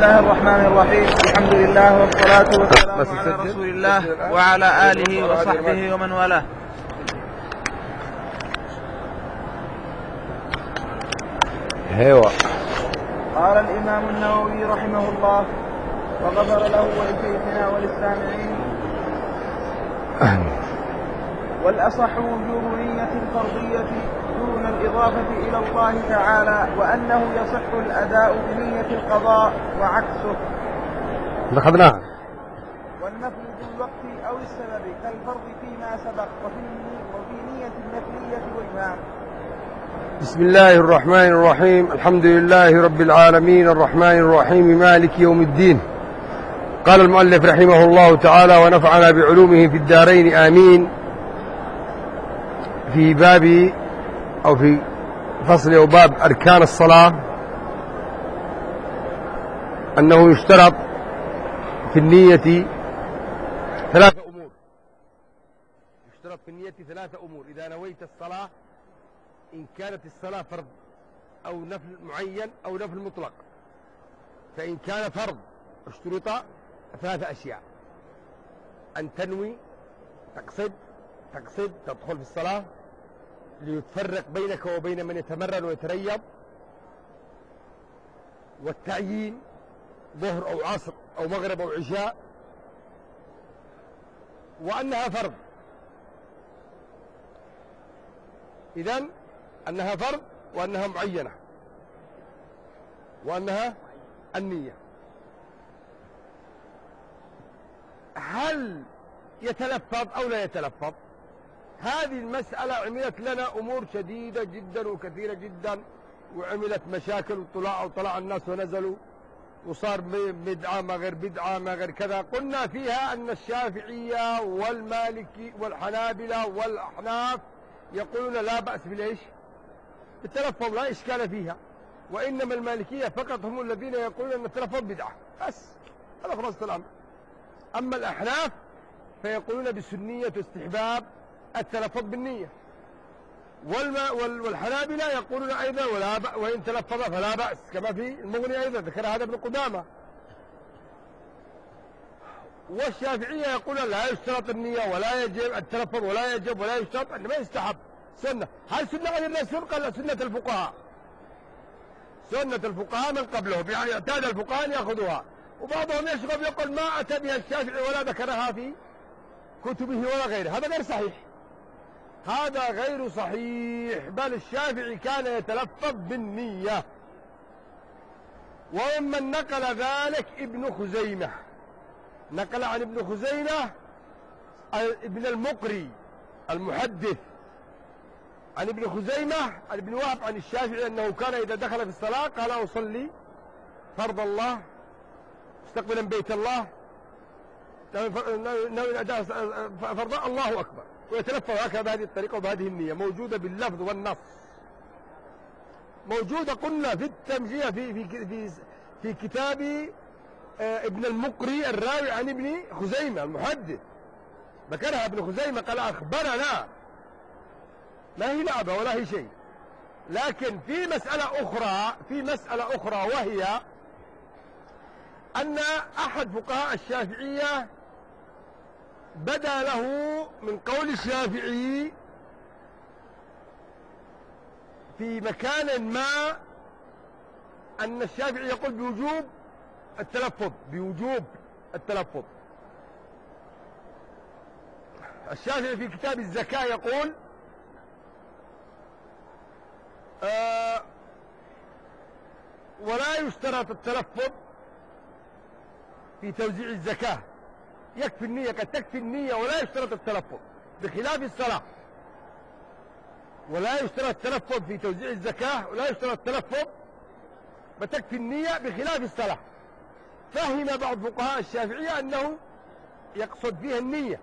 الله الرحمن الرحيم. الحمد لله والصلاة والسلام على رسول الله وعلى آله وصحبه ومن والاه. قال الإمام النووي رحمه الله وغفر له ولشيخنا وللسامعين: والأصح وجوب نية الفرضية دون الإضافة إلى الله تعالى، وأنه يصح الأداء بنية القضاء وعكسه. أخذناها. والنفل بالوقت أو السبب كالفرض فيما سبق، وفي نية النفلية وجهان. بسم الله الرحمن الرحيم. الحمد لله رب العالمين الرحمن الرحيم مالك يوم الدين. قال المؤلف رحمه الله تعالى: ونفعنا بعلومه في الدارين آمين. في باب أو في فصل أو باب أركان الصلاة، أنه يشترط في النية ثلاثة أمور. يشترط في النية ثلاثة أمور إذا نويت الصلاة، إن كانت الصلاة فرض أو نفل معين أو نفل مطلق. فإن كان فرض اشترط ثلاثة أشياء: أن تنوي، تقصد تدخل في الصلاة ليتفرق بينك وبين من يتمرن ويتريض، والتعيين ظهر أو عصر أو مغرب أو عشاء، وأنها فرض. إذن أنها فرض وأنها معينة وأنها النية. هل يتلفظ أو لا يتلفظ؟ هذه المسألة عملت لنا أمور شديدة جدا وكثيرة جدا، وعملت مشاكل، وطلع الناس ونزلوا، وصار بدعة ما غير بدعة ما غير كذا. قلنا فيها أن الشافعية والمالكي والحنابلة والأحناف يقولون لا بأس بالإيش؟ التلفظ لا إشكال فيها، وإنما المالكية فقط هم الذين يقولون أن التلفظ بدعة بس. هذا خلاصة الأمر. أما الأحناف فيقولون بسنية واستحباب التلفظ بالنية، والحنابلة يقولون أيضا وإن تلفظ فلا بأس، كما في المغني أيضا ذكر هذا ابن قدامة. والشافعية يقولون لا يشترط النية ولا يجب التلفظ ولا يجب ولا يشترط، إنما يستحب سنة. هل سنة غير الرسول؟ قال سنة الفقهاء، سنة الفقهاء من قبلهم، يعني اعتاد الفقهاء أن يأخذوها. وبعضهم يشغب يقول ما أتى بها الشافعي ولا ذكرها في كتبه ولا غيره. هذا غير صحيح، هذا غير صحيح، بل الشافعي كان يتلفظ بالنية. وممن نقل ذلك ابن خزيمة، نقل عن ابن خزيمة ابن المقري المحدث عن ابن خزيمة عن ابن وهب عن الشافعي أنه كان إذا دخل في الصلاة قال: أصلي فرض الله مستقبلا بيت الله فرض الله أكبر، ويتلفظ هكذا بهذه الطريقة وبهذه النية، موجودة باللفظ والنص، موجودة. قلنا في التمجية في كتاب ابن المقري الراوي عن ابن خزيمة المحدث، ذكرها ابن خزيمة قال: أخبرنا، ما هي لعبة ولا هي شيء. لكن في مسألة أخرى وهي أن أحد فقهاء الشافعية بدا له من قول الشافعي في مكان ما أن الشافعي يقول بوجوب التلفظ. الشافعي في كتاب الزكاة يقول: ولا يشترط التلفظ في توزيع الزكاة، يكفي النية، قد تكفي النية ولا يشترط التلفظ، بخلاف الصلاة. ولا يشترط التلفظ في توزيع الزكاة ولا يشترط التلفظ، بتكفي النية بخلاف الصلاة. فهم بعض فقهاء الشافعية أنه يقصد فيها النية،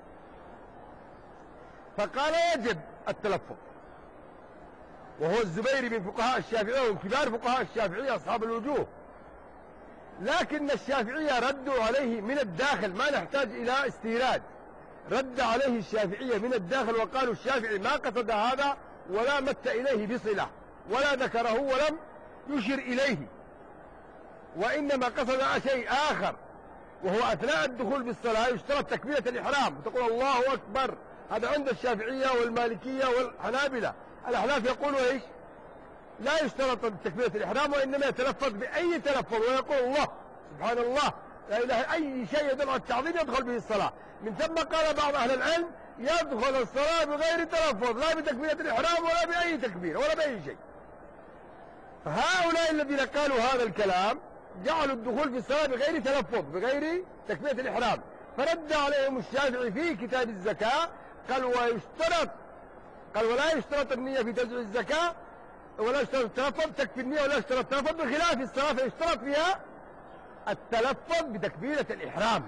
فقال يجب التلفظ. وهو الزبيري من فقهاء الشافعية ومن كبار فقهاء الشافعية أصحاب الوجوه. لكن الشافعية ردوا عليه من الداخل، ما نحتاج إلى استيراد، رد عليه الشافعية من الداخل وقالوا الشافعي ما قصد هذا ولا مت إليه بصلة ولا ذكره ولم يشر إليه. وإنما قصد شيء آخر، وهو أثناء الدخول بالصلاة يشترط تكبيرة الإحرام وتقول الله أكبر. هذا عند الشافعية والمالكية والحنابلة. الأحناف يقولوا إيش؟ لا يشترط تكبيرة الإحرام، وإنما يتلفظ بأي تلفظ ويقول الله سبحان الله لا إله، أي شيء يدل على التعظيم يدخل به الصلاة. من ثم قال بعض أهل العلم يدخل الصلاة بغير تلفظ، لا بتكبيرة الإحرام ولا بأي تكبير ولا بأي شيء. فهؤلاء الذين قالوا هذا الكلام جعلوا الدخول في الصلاة بغير تلفظ بغير تكبيرة الإحرام، فرد عليهم الشافعي في كتاب الزكاة قال ويشترط، قال ولا يشترط النية في توزيع الزكاة ولا يشترط التلفظ، تكفي النية ولا يشترط التلفظ، بخلاف الصلاة فيشترط فيها التلفظ بتكبيرة الإحرام.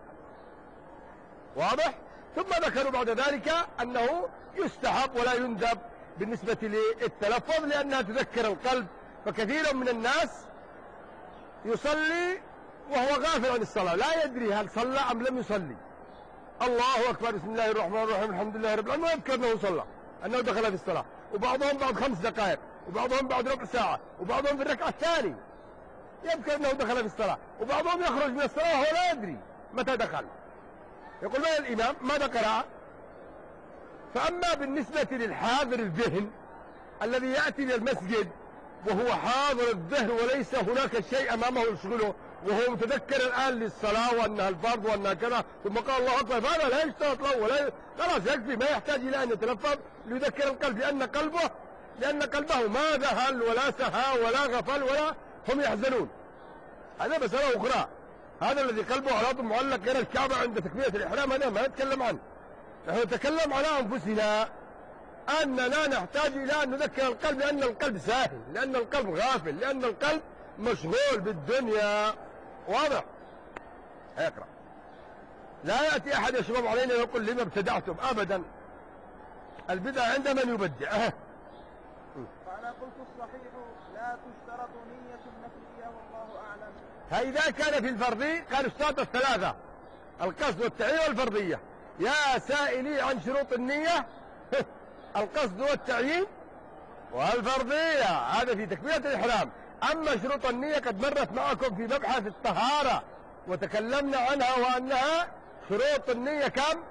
واضح؟ ثم ذكروا بعد ذلك أنه يستحب ولا يندب بالنسبة للتلفظ لأنها تذكر القلب، فكثير من الناس يصلي وهو غافل عن الصلاة، لا يدري هل صلى أم لم يصلي. الله أكبر بسم الله الرحمن الرحيم الحمد لله رب العالمين، ويذكر أنه صلى، أنه دخل في الصلاة، وبعضهم بعد 5 دقائق، وبعضهم بعد ربع ساعة، وبعضهم في الركعة الثانية يذكر أنه دخل في الصلاة، وبعضهم يخرج من الصلاة وهو لا يدري متى دخل، يقول ما الإمام ماذا قرأ. فأما بالنسبة للحاضر الذهن الذي يأتي إلى المسجد وهو حاضر الذهن وليس هناك شيء أمامه يشغله، وهو متذكر الآن للصلاة وأنها الفرض وأنها كذا، ثم قال الله أكبر، فهذا لا يشترط له ولا خلاص يكفي، ما يحتاج إلى أن يتلفظ ليذكر القلب، لأن قلبه ما ذهل ولا سهى ولا غفل ولا هم يحزنون. هذا مسألة أخرى. هذا الذي قلبه على طول معلق غير الكعبة عند تكبيرة الإحرام هذا ما نتكلم عنه. نحن نتكلم على أنفسنا أننا نحتاج إلى أن نذكر القلب، لأن القلب ساهل، لأن القلب غافل، لأن القلب مشغول بالدنيا. واضح؟ اقرأ. لا يأتي أحد يا شباب علينا ويقول لما ابتدعتم، أبدا. البدع عند من يبدع. فأنا قلت الصحيح لا تشترط نية النفلية والله أعلم. فإذا كان في الفرضي قال اشترط الثلاثة، القصد والتعيين والفرضية. يا سائلي عن شروط النية القصد والتعيين والفرضية، هذا في تكبيرة الإحرام. أما شروط النية قد مرت معكم في مبحث الطهارة وتكلمنا عنها، وأنها شروط النية كم؟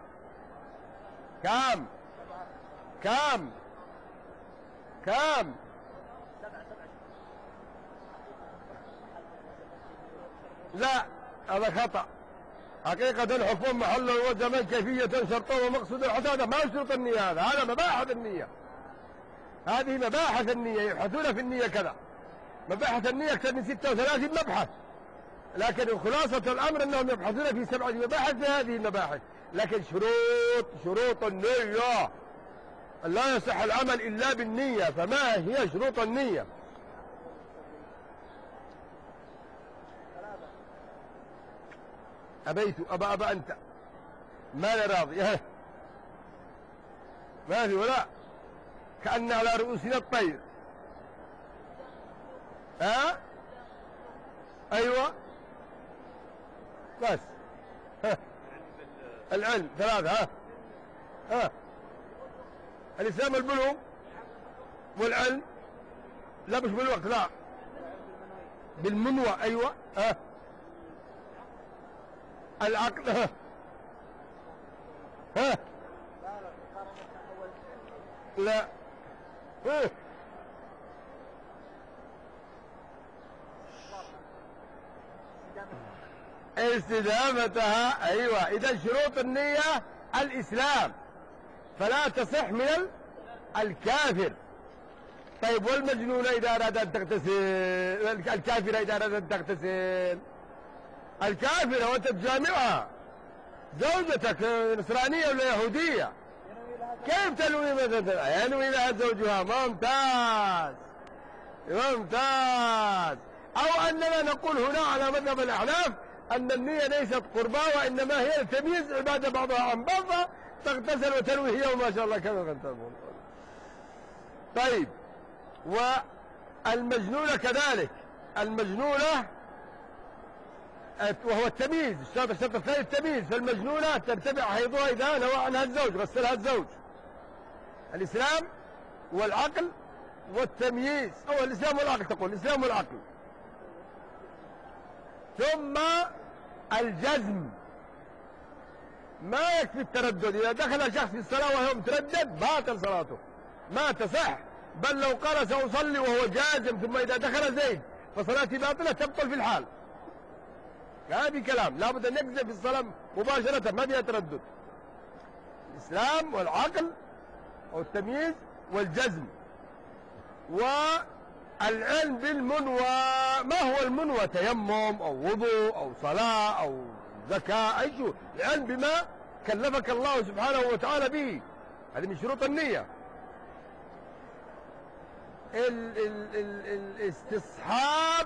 لا هذا خطأ. حقيقة الحكم محله وزمن كيفية شرطه ومقصود هذا ما شروط النية، هذا مباحث النية، هذه مباحث النية، يبحثون في النية كذا. مباحث النية أكثر من 36 مبحث، لكن خلاصة الأمر أنهم يبحثون في 7 مباحث في هذه المباحث. لكن شروط النية لا يصح العمل إلا بالنية. فما هي شروط النية؟ أبيت أبا أنت ما لا راضي ما في ولا كأن على رؤوسنا الطير. أيوة بس العلم 3. الإسلام البلوغ والعلم، لا مش بالوقت، لا بالمنوى. أيوة العقل. لا استدامتها. أيوة. إذا شروط النية الإسلام فلا تصح من الكافر. طيب والمجنون إذا أراد أن تغتسل، الكافرة إذا أراد أن تغتسل، الكافرة وأنت تجامعها زوجتك نصرانية ولا يهودية، كيف تنوي مثلا؟ ينوي لها زوجها. ممتاز. أو أننا نقول هنا على مذهب الأحناف أن النية ليست قربى، وإنما هي التمييز، عبادة بعضها عن بعض، تغتسل وتنوي هي وما شاء الله كما غنتمون. طيب والمجنونة كذلك، المجنونة وهو التمييز، الشرط الثاني التمييز. فالمجنونة ترتفع حيضها إذا نوى عنها الزوج، غسلها الزوج. الإسلام والعقل والتمييز، أو الإسلام والعقل، تقول الإسلام والعقل. ثم الجزم. ما يكفي التردد، إذا دخل شخص في الصلاة وهو متردد باطل صلاته، ما تصح. بل لو قال سأصلي وهو جازم ثم إذا دخل زيد فصلاتي باطلة تبطل في الحال. هذه كلام لابد أن يجزم في الصلاة مباشرة، ما فيها تردد. الإسلام والعقل والتمييز والجزم والعلم بالمنوى. ما هو المنوى؟ تيمم أو وضوء أو صلاة أو زكاة، أي شيء. العلم بما كلفك الله سبحانه وتعالى به، هذه من شروط النية. الاستصحاب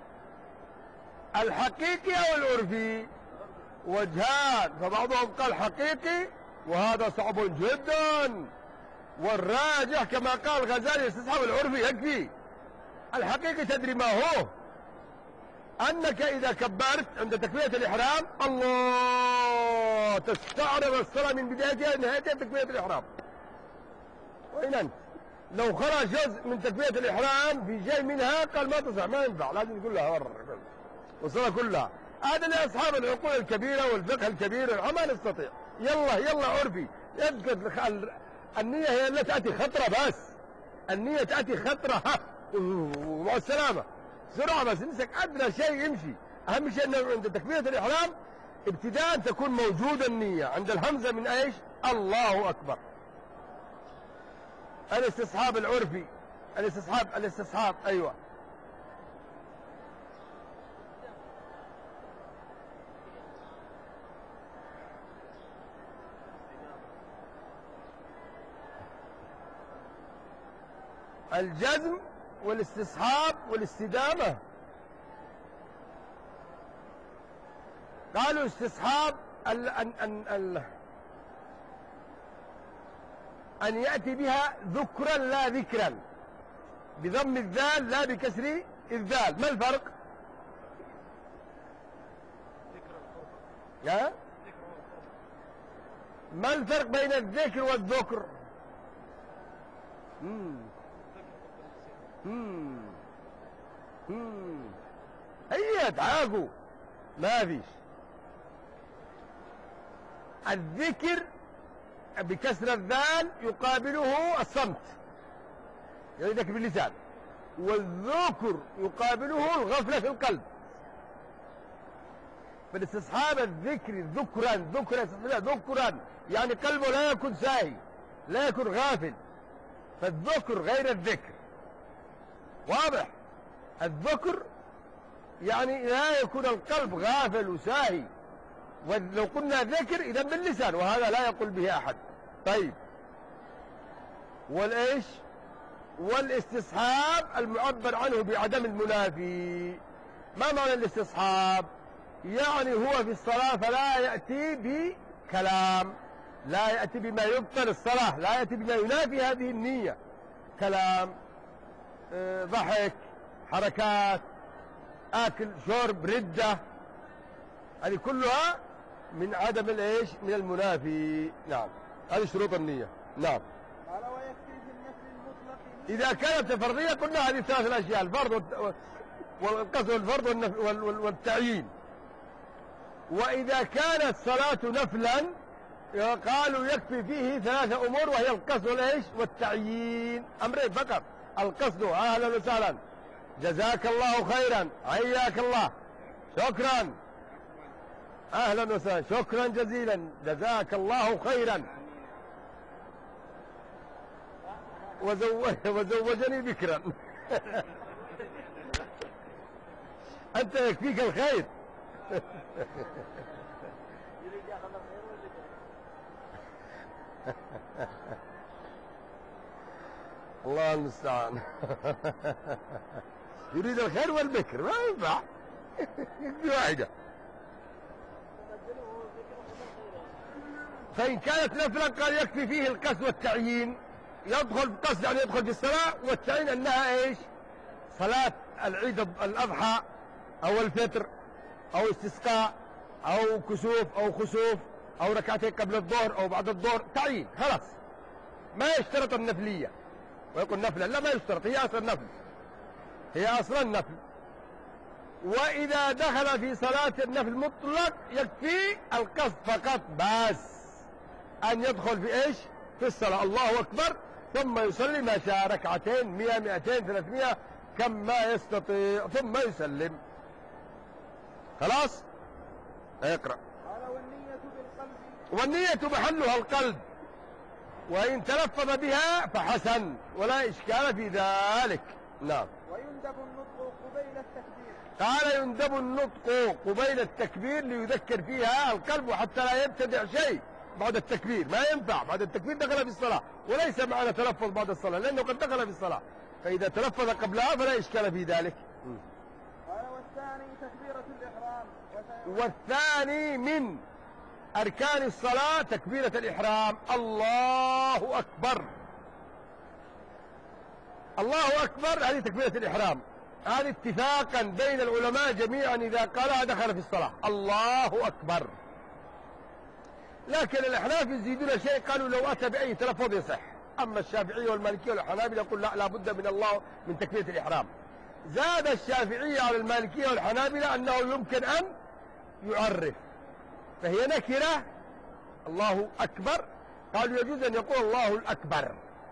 الحقيقي أو العرفي وجهان، فبعضهم قال حقيقي وهذا صعب جدا، والراجح كما قال الغزالي الاستصحاب العرفي يكفي. الحقيقي تدري ما هو؟ أنك إذا كبرت عند تكبيرة الإحرام الله تستعرض الصلاة من بدايتها لنهايتها تكبيرة الإحرام. وين أنت؟ لو خرج جزء من تكبيرة الإحرام في شيء منها قال ما تصح، ما ينفع، لازم كلها والصلاة كلها. هذا لأصحاب العقول الكبيرة والفقه الكبير ما نستطيع. يلا عرفي يبقى النية هي التي تأتي خطرة، بس النية تأتي خطرة ومع السلامة بسرعة، بس نمسك أدنى شيء يمشي. أهم شيء أنه عند تكبيرة الإحرام ابتداء تكون موجودة النية عند الهمزة من إيش؟ الله أكبر. الاستصحاب العرفي، الاستصحاب أيوة. الجزم والاستصحاب والاستدامة. قالوا استصحاب أن يأتي بها ذكرا لا ذكرا، بضم الذال لا بكسر الذال. ما الفرق؟ ما الفرق بين الذكر والذكر؟ هيا تعاقوا ما فيش. الذكر بكسر الذال يقابله الصمت، يعني ذكر باللسان، والذكر يقابله الغفلة في القلب. فالاستصحاب الذكر ذكرا يعني قلبه لا يكون ساهي، لا يكون غافل. فالذكر غير الذكر، واضح؟ الذكر يعني لا يكون القلب غافل وساهي، ولو قلنا ذكر إذا باللسان، وهذا لا يقول به أحد. طيب، والإيش؟ والاستصحاب المعبر عنه بعدم المنافي. ما معنى الاستصحاب؟ يعني هو في الصلاة فلا يأتي بكلام، لا يأتي بما يبطل الصلاة، لا يأتي بما ينافي هذه النية، كلام، ضحك، حركات، أكل، شرب، ردة، هذه كلها من عدم الإيش؟ من المنافي. نعم، هذه شروط النية. نعم. قال ويكفي في النفل المطلق إذا كانت فرضية قلنا هذه ثلاث الأشياء: الفرض والقصد والفرض والتعيين. وإذا كانت صلاة نفلا قالوا يكفي فيه ثلاثة أمور، وهي القصد والإيش؟ والتعيين. أمرين فقط: القصد أهلا وسهلا، جزاك الله خيرا، حياك الله، شكرا، أهلا وسهلا، شكرا جزيلا، جزاك الله خيرا، وزوجني بكرا. أنت يكفيك الخير. الله المستعان. يريد الخير والبكر، ما ينفع. يكفي واحدة. فإن كانت نفلا قال يكفي فيه القصد والتعيين. يدخل قصد يعني يدخل في الصلاة، والتعيين أنها إيش؟ صلاة العيد الأضحى أو الفطر أو استسقاء أو كسوف أو خسوف أو ركعتين قبل الظهر أو بعد الظهر، تعيين خلاص. ما يشترط النفلية ويقول نفلا، لا ما يشترط، هي أصلا نفل، هي أصلا نفل. وإذا دخل في صلاة النفل مطلق يكفي القصد فقط بس، أن يدخل في إيش؟ في الصلاة، الله أكبر، ثم يصلي ما شاء، ركعتين 100 200 300 كم ما يستطيع، ثم يسلم. خلاص؟ اقرأ. قال والنية بالقلب. والنية محلها القلب، وإن تلفظ بها فحسن ولا إشكال في ذلك. نعم. ويندب النطق قبيل التكبير. قال يندب النطق قبيل التكبير ليذكر فيها القلب، وحتى لا يبتدع شيء بعد التكبير، ما ينفع بعد التكبير دخل في الصلاة، وليس معنى تلفظ بعد الصلاة لأنه قد دخل في الصلاة، فإذا تلفظ قبلها فلا إشكال في ذلك. قال والثاني تكبيرة الإحرام. والثاني من أركان الصلاة تكبيرة الإحرام، الله أكبر. الله أكبر هذه تكبيرة الإحرام، هذه اتفاقا بين العلماء جميعا، إذا قالها دخل في الصلاة، الله أكبر. لكن الأحناف يزيدون شيء، قالوا لو أتى بأي تلفظ يصح، أما الشافعية والمالكية والحنابلة يقول لا بد من الله من تكبيرة الإحرام. زاد الشافعية على المالكية والحنابلة أنه يمكن أن يعرف، فهي نكرة الله أكبر، قالوا يجوز أن يقول الله الأكبر.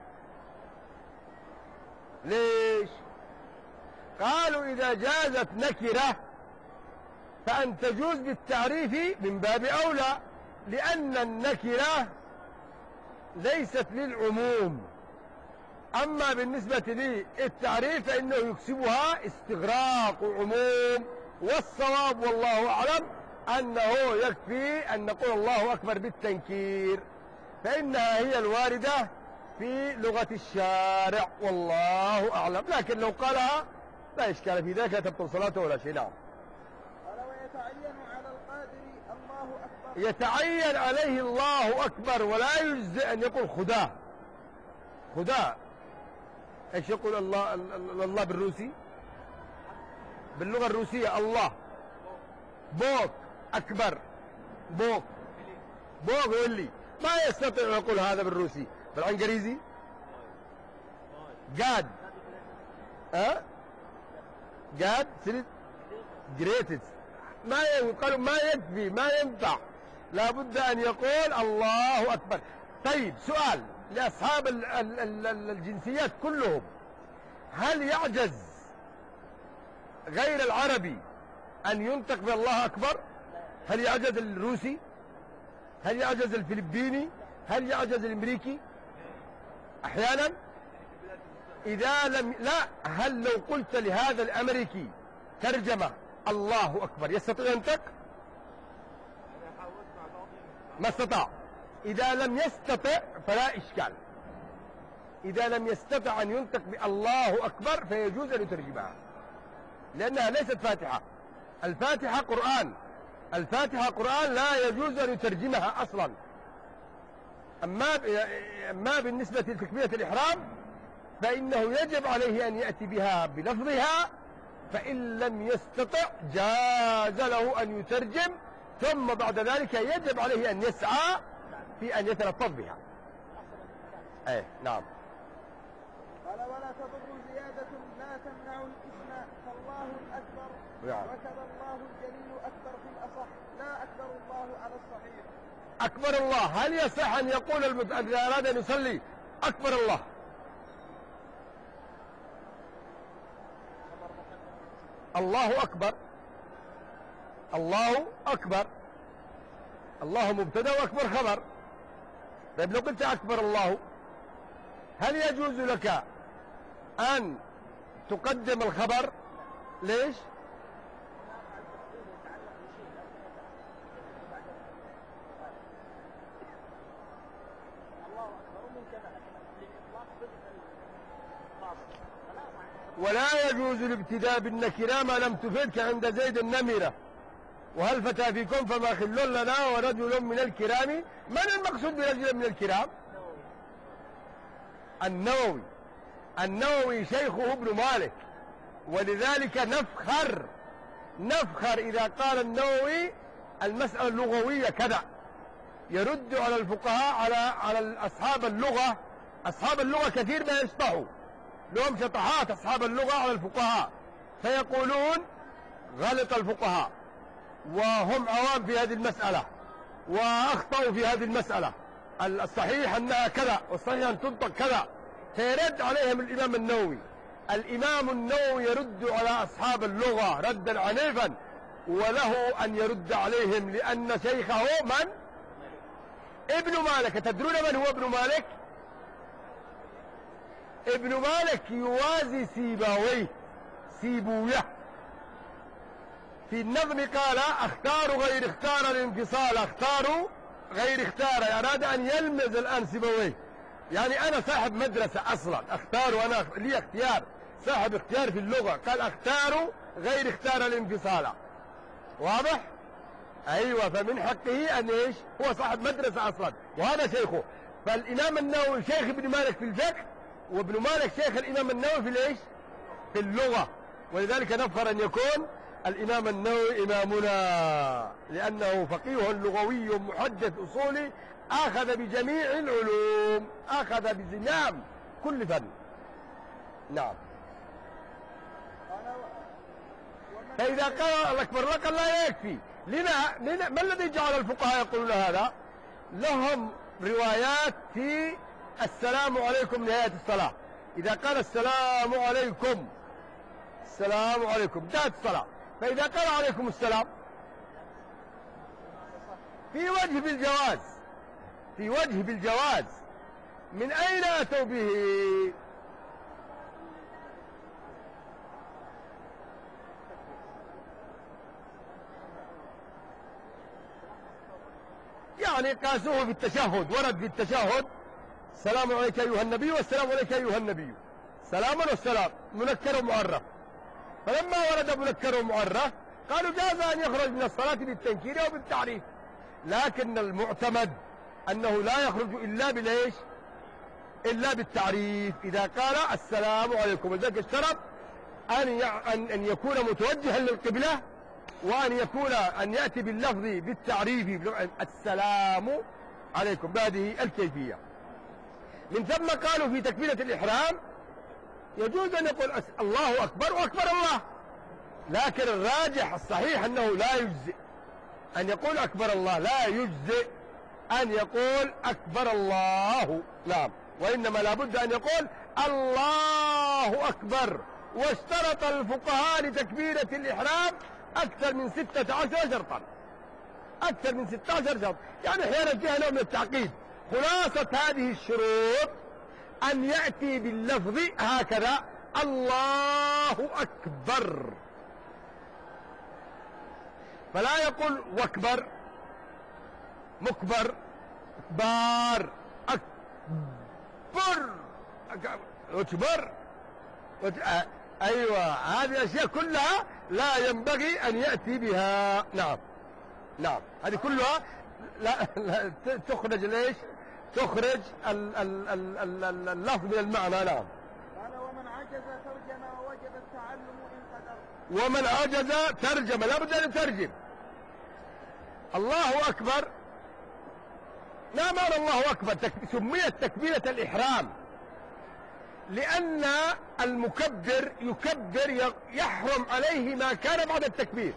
ليش؟ قالوا إذا جازت نكرة فأن تجوز بالتعريف من باب أولى، لأن النكرة ليست للعموم، أما بالنسبة للتعريف فإنه يكسبها استغراق عموم، والصواب والله أعلم أنه يكفي أن نقول الله أكبر بالتنكير، فإنها هي الواردة في لغة الشارع والله أعلم، لكن لو قالها لا إشكال في ذلك، لا تبطل صلاته ولا شيء. نعم. قال ويتعين على القادر الله أكبر. يتعين عليه الله أكبر، ولا يجزئ أن يقول خداه. خداه ايش يقول الله؟ الله بالروسي، باللغة الروسية الله بوك أكبر، بوك بوك ولي، ما يستطيع يقول هذا بالروسي. بالعنقريزي جاد، جاد سيلت جريتد، ما يقول، ما يكفي، ما ينفع، لا بد أن يقول الله أكبر. طيب سؤال لأصحاب الجنسيات كلهم، هل يعجز غير العربي أن ينطق بالله أكبر؟ هل يعجز الروسي؟ هل يعجز الفلبيني؟ هل يعجز الأمريكي؟ أحيانا إذا لم، لا، هل لو قلت لهذا الأمريكي ترجمة الله أكبر يستطيع أن ينطق؟ ما استطاع. إذا لم يستطع فلا إشكال، إذا لم يستطع أن ينطق بالله أكبر فيجوز أن يترجمها، لأنها ليست فاتحة، الفاتحة قرآن، الفاتحة قرآن لا يجوز أن يترجمها أصلا. أما بالنسبة لتكبيرة الإحرام فإنه يجب عليه أن يأتي بها بلفظها، فإن لم يستطع جاز له أن يترجم، ثم بعد ذلك يجب عليه أن يسعى في أن يتلفظ بها. نعم. قال ولا تضر زيادة لا تمنع الاسم، فالله الأكبر وكذا الله الجليل أكبر في الأصح، لا أكبر الله على الصحيح. أكبر الله، هل يصح أن يقول إذا أراد أن يصلي أكبر الله؟ الله أكبر، الله أكبر، الله مبتدأ وأكبر خبر. طيب لو قلت أكبر الله، هل يجوز لك أن تقدم الخبر؟ ليش؟ ولا يجوز الابتداء بالنكرة ما لم تفدك عند زيد النمرة، وهل فتى فيكم فما خل لنا ورجل من الكرام. من المقصود برجل من الكرام؟ النووي، النووي شيخه ابن مالك، ولذلك نفخر إذا قال النووي المسألة اللغوية كذا، يرد على الفقهاء على أصحاب اللغة. أصحاب اللغة كثير ما يشطحوا، لهم شطحات أصحاب اللغة على الفقهاء، فيقولون غلط الفقهاء وهم عوام في هذه المسألة وأخطأوا في هذه المسألة. الصحيح أنها كذا والصحيح أن تنطق كذا، فيرد عليهم الإمام النووي. الإمام النووي يرد على أصحاب اللغة ردا عنيفا، وله أن يرد عليهم لأن شيخه من؟ ابن مالك. تدرون من هو ابن مالك؟ ابن مالك يوازي سيبويه في النظم. قال اختار غير اختار الانفصال، اختار غير اختار، أراد أن يلمز الآن سيبويه. يعني أنا صاحب مدرسة أصلا، اختار وأنا لي اختيار، صاحب اختيار في اللغة. قال اختار غير اختار الانفصال. واضح؟ أيوة. فمن حقه أن إيش؟ هو صاحب مدرسة أصلا وهذا شيخه. فالإمام النووي شيخ ابن مالك في الفقه، وابن مالك شيخ الإمام النووي في الإيش؟ في اللغة. ولذلك نفخر أن يكون الإمام النووي إمامنا، لأنه فقيه لغوي محدث أصولي، أخذ بجميع العلوم، أخذ بزمام كل فن. نعم. فإذا قال الله أكبر لك لا يكفي. ما الذي جعل الفقهاء يقولون هذا؟ لهم روايات في السلام عليكم نهاية الصلاة. إذا قال السلام عليكم، السلام عليكم، انتهت الصلاة. فإذا قال عليكم السلام في وجه بالجواز، من أين أتوا به؟ يعني قاسوه في التشهد، ورد في التشهد السلام عليك أيها النبي والسلام عليك أيها النبي، سلاما والسلام منكر ومعرف. فلما ورد منكر ومعرف قالوا جاز أن يخرج من الصلاة بالتنكير أو بالتعريف، لكن المعتمد أنه لا يخرج إلا بالإيش؟ إلا بالتعريف. إذا قال السلام عليكم، ولذلك اشترط أن يكون متوجها للقبلة، أن يأتي باللفظ بالتعريف السلام عليكم بهذه الكيفية. من ثم قالوا في تكبيرة الإحرام يجوز أن يقول الله أكبر وأكبر الله، لكن الراجح الصحيح أنه لا يجزئ أن يقول أكبر الله، لا يجزئ أن يقول أكبر الله. نعم. وإنما لابد أن يقول الله أكبر. واشترط الفقهاء لتكبيرة الإحرام أكثر من 16 شرطا، أكثر من 16 شرط. يعني أحيانا فيها نوع من التعقيد. خلاصة هذه الشروط أن يأتي باللفظ هكذا الله أكبر، فلا يقول وكبر مكبر بار أكبر أكبر. أيوة، هذه الأشياء كلها لا ينبغي أن يأتي بها. نعم نعم، هذه كلها لا تخرج ليش؟ تخرج اللفظ من المعنى. نعم. قال ومن عجز ترجم ووجب التعلم إن قدر. ومن عجز ترجم، لا بد أن يترجم. الله أكبر، لا معنى الله أكبر؟ سميت تكبيرة الإحرام لأن المكبر يكبر يحرم عليه ما كان بعد التكبير.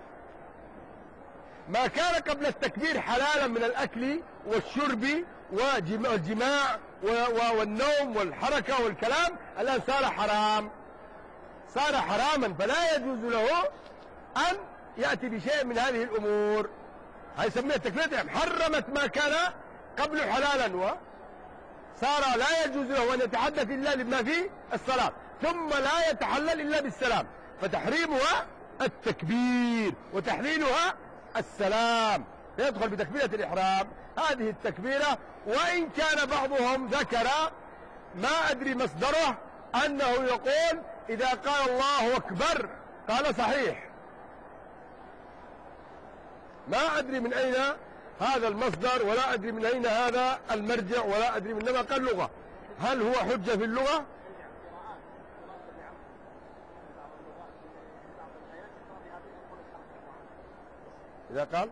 ما كان قبل التكبير حلالا من الأكل والشرب والجماع والنوم والحركة والكلام، الآن صار حرام، صار حراما، فلا يجوز له أن يأتي بشيء من هذه الأمور. هذه سميها تكبيرة، حرمت ما كان قبل حلالا، وصار لا يجوز له أن يتحدث إلا لما في الصلاة، ثم لا يتحلل إلا بالسلام، فتحريمها التكبير وتحليلها السلام، يدخل بتكبيرة الإحرام هذه التكبيرة. وإن كان بعضهم ذكر ما أدري مصدره أنه يقول إذا قال الله أكبر، قال صحيح، ما أدري من أين هذا المصدر، ولا أدري من أين هذا المرجع، ولا أدري من ما قال لغة. هل هو حجة في اللغة؟ إذا قال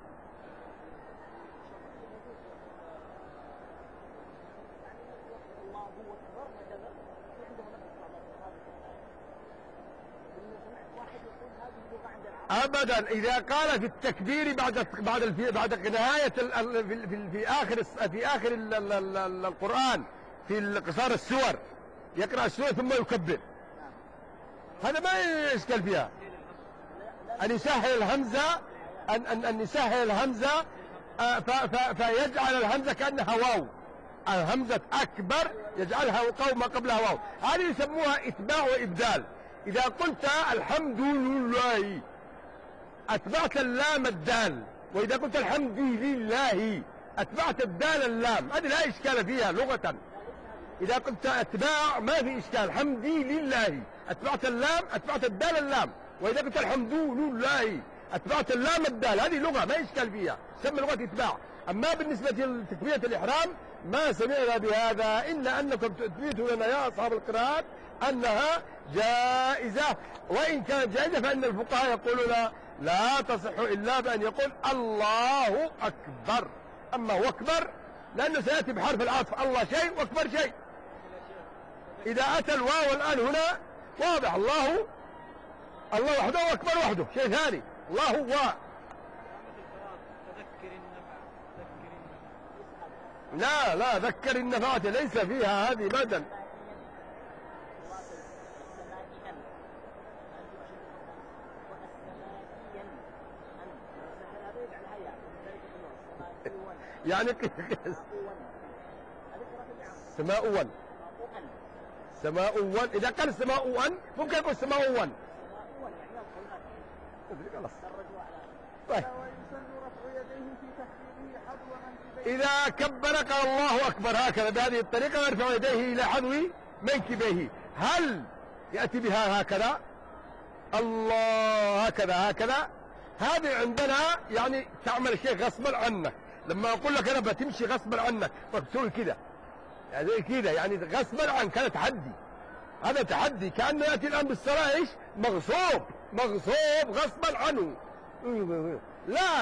أبدا. إذا قال في التكبير بعد نهاية في آخر القرآن في قصار السور يقرأ السورة ثم يكبر، هذا ما يشكل فيها. أن يسهل الهمزة أن يسهل الهمزة فيجعل الهمزة كأنها واو، الهمزة أكبر يجعلها واو ما قبلها واو، هذه يسموها إتباع وإبدال. إذا قلت الحمد لله أتبعت اللام الدال، وإذا قلت الحمد لله أتبعت الدال اللام، هذه لا إشكال فيها لغة. إذا قلت أتباع ما في إشكال، الحمد لله أتبعت اللام أتبعت الدال اللام، وإذا قلت الحمد لله أتبعت اللام الدال، هذه لغة ما إشكال فيها، تسمى لغة إتباع. أما بالنسبة لتكبيرة الإحرام ما سمعنا بهذا، إلا أنكم تثبتوا لنا يا أصحاب القراءات أنها جائزة، وإن كانت جائزة فإن الفقهاء يقولون لا تصح إلا بأن يقول الله أكبر. أما هو أكبر لأنه سيأتي بحرف العطف، الله شيء وأكبر شيء. إذا أتى الواو الآن هنا واضح، الله وحده وأكبر وحده شيء ثاني، الله هو. لا ذكر النفعات ليس فيها هذه بدل. يعني سماء ون إذا قال سماء ون ممكن يقول سماء ون. طيب. إذا كبر قال الله أكبر هكذا بهذه الطريقة ويرفع يديه إلى حذو منكبيه. هل يأتي بها هكذا الله هكذا؟ هذه عندنا يعني تعمل الشيء غصبا عنك. لما أقول لك أنا بتمشي غصبا عنك تسوي كذا يعني كذا، يعني غصبا عنك، هذا تحدي، هذا تحدي. كأنه يأتي الآن بالصلاة إيش مغصوب غصبا عنه. لا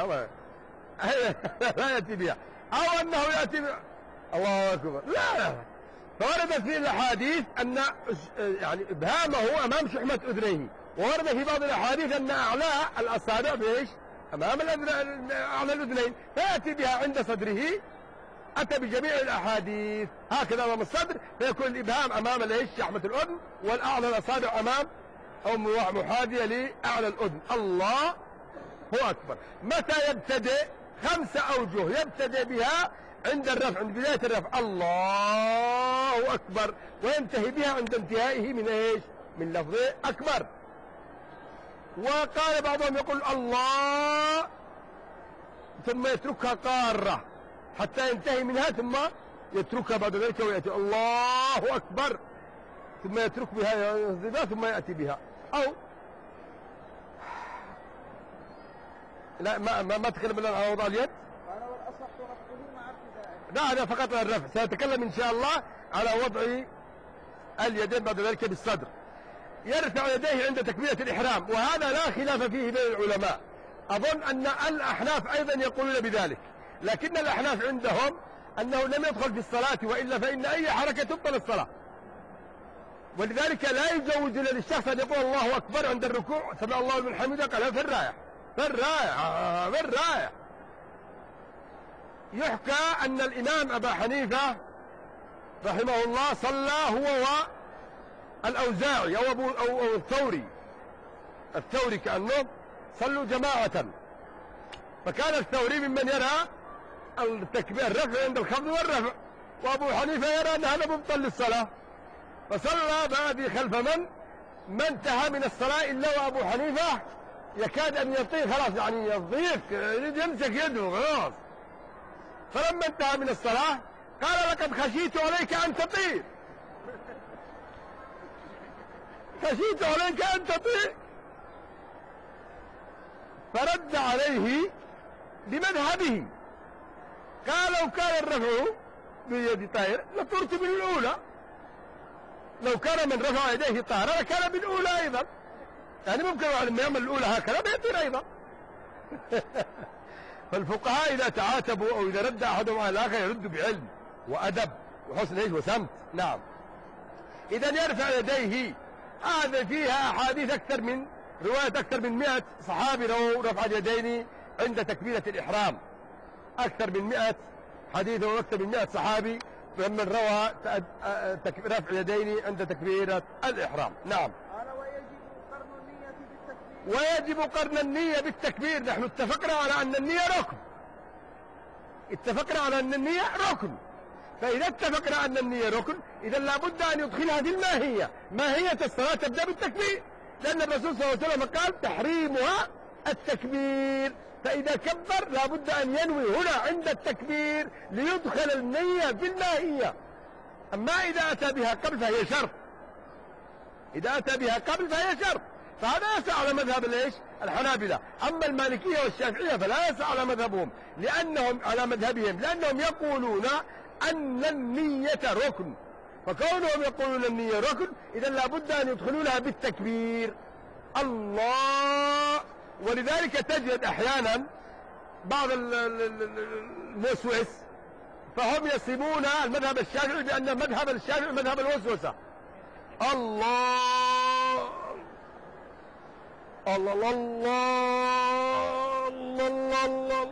لا يأتي بها، أو أنه يأتي الله أكبر، لا. فوردت في الأحاديث أن يعني إبهامه أمام شحمة أذنيه، وورد في بعض الأحاديث أن أعلى الأصابع بإيش أمام أعلى الأذنين، فيأتي بها عند صدره. أتى بجميع الأحاديث هكذا أمام الصدر، فيكون الإبهام أمام الإيش شحمة الأذن، والأعلى الأصابع أمام أو محاذية لأعلى الأذن. الله هو أكبر. متى يبتدئ؟ 5 أوجه يبتدئ بها عند الرفع، عند بداية الرفع الله أكبر، وينتهي بها عند انتهائه من إيش من لفظ أكبر. وقال بعضهم يقول الله ثم يتركها قارة حتى ينتهي منها، ثم يتركها بعد ذلك ويأتي الله أكبر، ثم يترك بها ثم يأتي بها. أو لا ما تكلم الآن على وضع اليد. قال والأصح رفعه مع ابتدائه. لا هذا فقط الرفع، سنتكلم إن شاء الله على وضع اليدين بعد ذلك بالصدر. يرفع يديه عند تكبيرة الإحرام، وهذا لا خلاف فيه بين العلماء. أظن أن الأحناف أيضا يقولون بذلك، لكن الأحناف عندهم أنه لم يدخل في الصلاة، وإلا فإن أي حركة تبطل الصلاة، ولذلك لا يجوز للشخص أن يقول الله أكبر عند الركوع سمع الله لمن حمده قال في الرايح. يحكى أن الإمام أبا حنيفة رحمه الله صلى هو والأوزاعي أو الثوري كأنه صلوا جماعة، فكان الثوري ممن يرى التكبير الرفع عند الخفض والرفع، وأبو حنيفة يرى أن هذا مبطل للصلاة، فصلى بعد خلف من انتهى من الصلاة إلا وأبو حنيفة يكاد أن يطير خلاص، يعني يضيق يريد يمسك يده خلاص. فلما انتهى من الصلاة قال لقد خشيت عليك أن تطير، خشيت عليك أن تطير، فرد عليه بمذهبه، قال لو كان الرفع بيد طائر لطرت بالأولى، لو كان من رفع يديه طائرة لكان بالأولى أيضا، يعني ممكن لما يعمل الأولى هكذا بيطير أيضا. فالفقهاء إذا تعاتبوا أو إذا رد أحدهم على الآخر يرد بعلم وأدب وحسن عيش وسمت. نعم. إذا يرفع يديه، هذا فيها أحاديث أكثر من رواية أكثر من 100 صحابي رووا رفع اليدين عند تكبيرة الإحرام. أكثر من 100 حديث وأكثر من 100 صحابي ممن روى رفع اليدين عند تكبيرة الإحرام. نعم. قال ويجب قرن النية بالتكبير. ويجب قرن النية بالتكبير. نحن اتفقنا على أن النية ركن. اتفقنا على أن النية ركن. فإذا اتفقنا أن النية ركن إذا لابد أن يدخلها في الماهية. ماهية الصلاة تبدأ بالتكبير، لأن الرسول صلى الله عليه وسلم قال تحريمها التكبير. فإذا كبر لابد أن ينوي هنا عند التكبير ليدخل النية في الماهية. أما إذا أتى بها قبل فهي شرط. إذا أتى بها قبل فهي شرط. فهذا يسعى على مذهب الايش؟ الحنابلة. أما المالكية والشافعية فلا يسعى على مذهبهم، لأنهم على مذهبهم لأنهم يقولون أن النية ركن. فكونهم يقولون النية ركن إذا لابد أن يدخلونها بالتكبير. الله. ولذلك تجد أحيانا بعض الموسوس فهم يصفون المذهب الشافعي بأن مذهب الشافعي مذهب الوسوسة. الله الله الله الله الله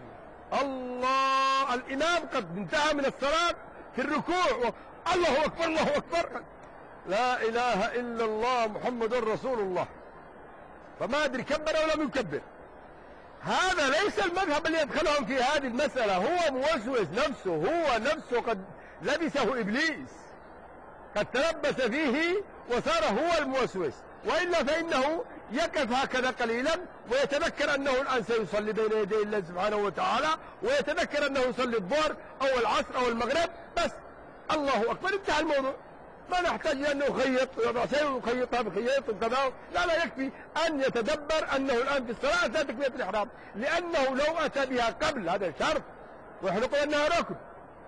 الله. الإمام قد انتهى من الصلاة في الركوع الله أكبر الله أكبر، لا إله إلا الله محمد رسول الله، فما أدري كبر أو لم يكبر. هذا ليس المذهب اللي يدخلهم في هذه المسألة. هو موسوس نفسه، هو نفسه قد لبسه إبليس، قد تلبس فيه وصار هو الموسوس. وإلا فإنه يقف هكذا قليلا ويتذكر أنه الآن سيصلي بين يدي الله سبحانه وتعالى، ويتذكر أنه يصلي الظهر أو العصر أو المغرب، بس الله أكبر انتهى الموضوع. ما نحتاج أنه يخيط يخيطها بخيط وكذا، لا لا، يكفي أن يتدبر أنه الآن في الصلاة لا تكبيرة الإحرام، لأنه لو أتى بها قبل هذا شرط ونحن قلنا أنها ركن.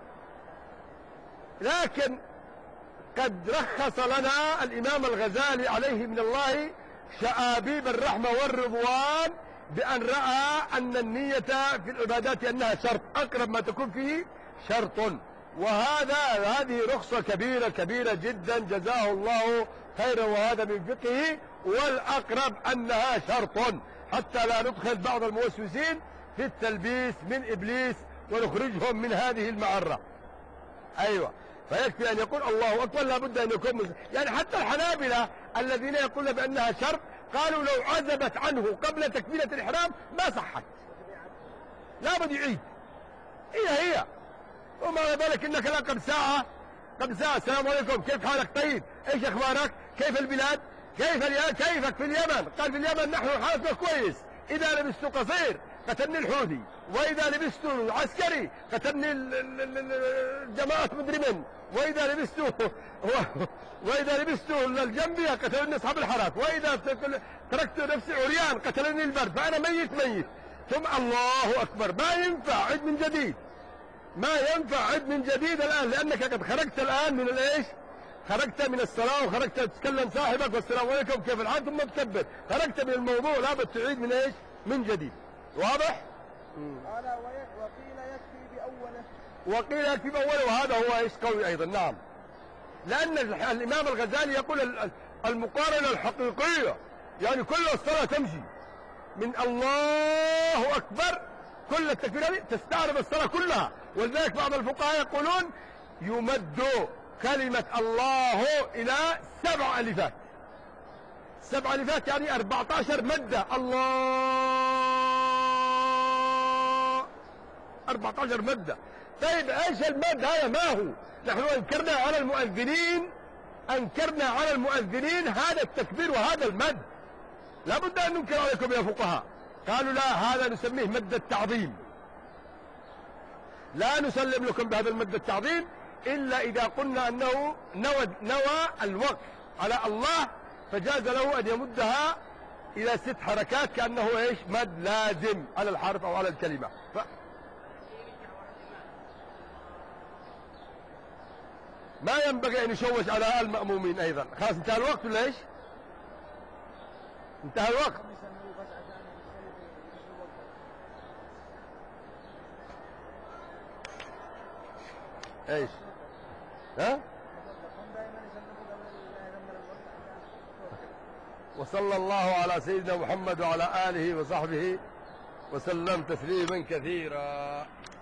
لكن قد رخص لنا الإمام الغزالي عليه من الله شآبيب الرحمة والرضوان بأن رأى أن النية في العبادات أنها شرط، أقرب ما تكون فيه شرط. هذه رخصة كبيرة كبيرة جدا جزاه الله خيرا، وهذا من فقهه. والأقرب أنها شرط حتى لا ندخل بعض الموسوسين في التلبيس من إبليس ونخرجهم من هذه المعرة. أيوة، فيكفي أن يقول الله أكبر، لا بد أن يكون يعني حتى الحنابلة الذين يقولون بأنها شرط قالوا لو عزبت عنه قبل تكبيرة الإحرام ما صحت، لا بد يعيد. هي وما بالك انك لا قبل ساعة السلام عليكم كيف حالك، طيب ايش اخبارك، كيف البلاد، كيفك في اليمن، قال في اليمن نحن حالتنا كويس، اذا لبست قصير قتلني الحوثي، واذا لبست عسكري قتلني الجماعة مدري من، واذا لبست الجنبية قتلني اصحاب الحراك، واذا تركت نفسي عريان قتلني البرد، فانا ميت. ثم الله اكبر. ما ينفع عد من جديد، ما ينفع عد من جديد الآن، لأنك قد خرجت الآن من الإيش؟ خرجت من الصلاة وخرجت تتكلم صاحبك والسلام عليكم كيف الحال ثم تكبر، خرجت من الموضوع، لا بد تعيد من إيش؟ من جديد. واضح؟ قال وقيل يكفي بأوله. وقيل يكفي بأوله، وهذا هو إيش قوي أيضا. نعم، لأن الإمام الغزالي يقول المقارنة الحقيقية، يعني كل الصلاة تمشي من الله أكبر، كل التكبيرات تستعرض الصلاة كلها. ولذلك بعض الفقهاء يقولون يمد كلمة الله إلى 7 ألفات. 7 ألفات يعني 14 مدة. الله 14 مدة. طيب ايش المد هذا؟ ما هو؟ نحن أنكرنا على المؤذنين هذا التكبير وهذا المد، لا بد أن ننكر عليكم يا فقهاء. قالوا لا، هذا نسميه مد التعظيم، لا نسلم لكم بهذا المد التعظيم إلا إذا قلنا أنه نوى الوقف على الله، فجاز له أن يمدها إلى 6 حركات كأنه إيش؟ مد لازم على الحرف أو على الكلمة. ما ينبغي أن يشوش على المأمومين أيضا. خلاص انتهى الوقت ولا إيش؟ انتهى الوقت. ايش؟ ها؟ وصلى الله على سيدنا محمد وعلى آله وصحبه وسلم تسليما كثيرا.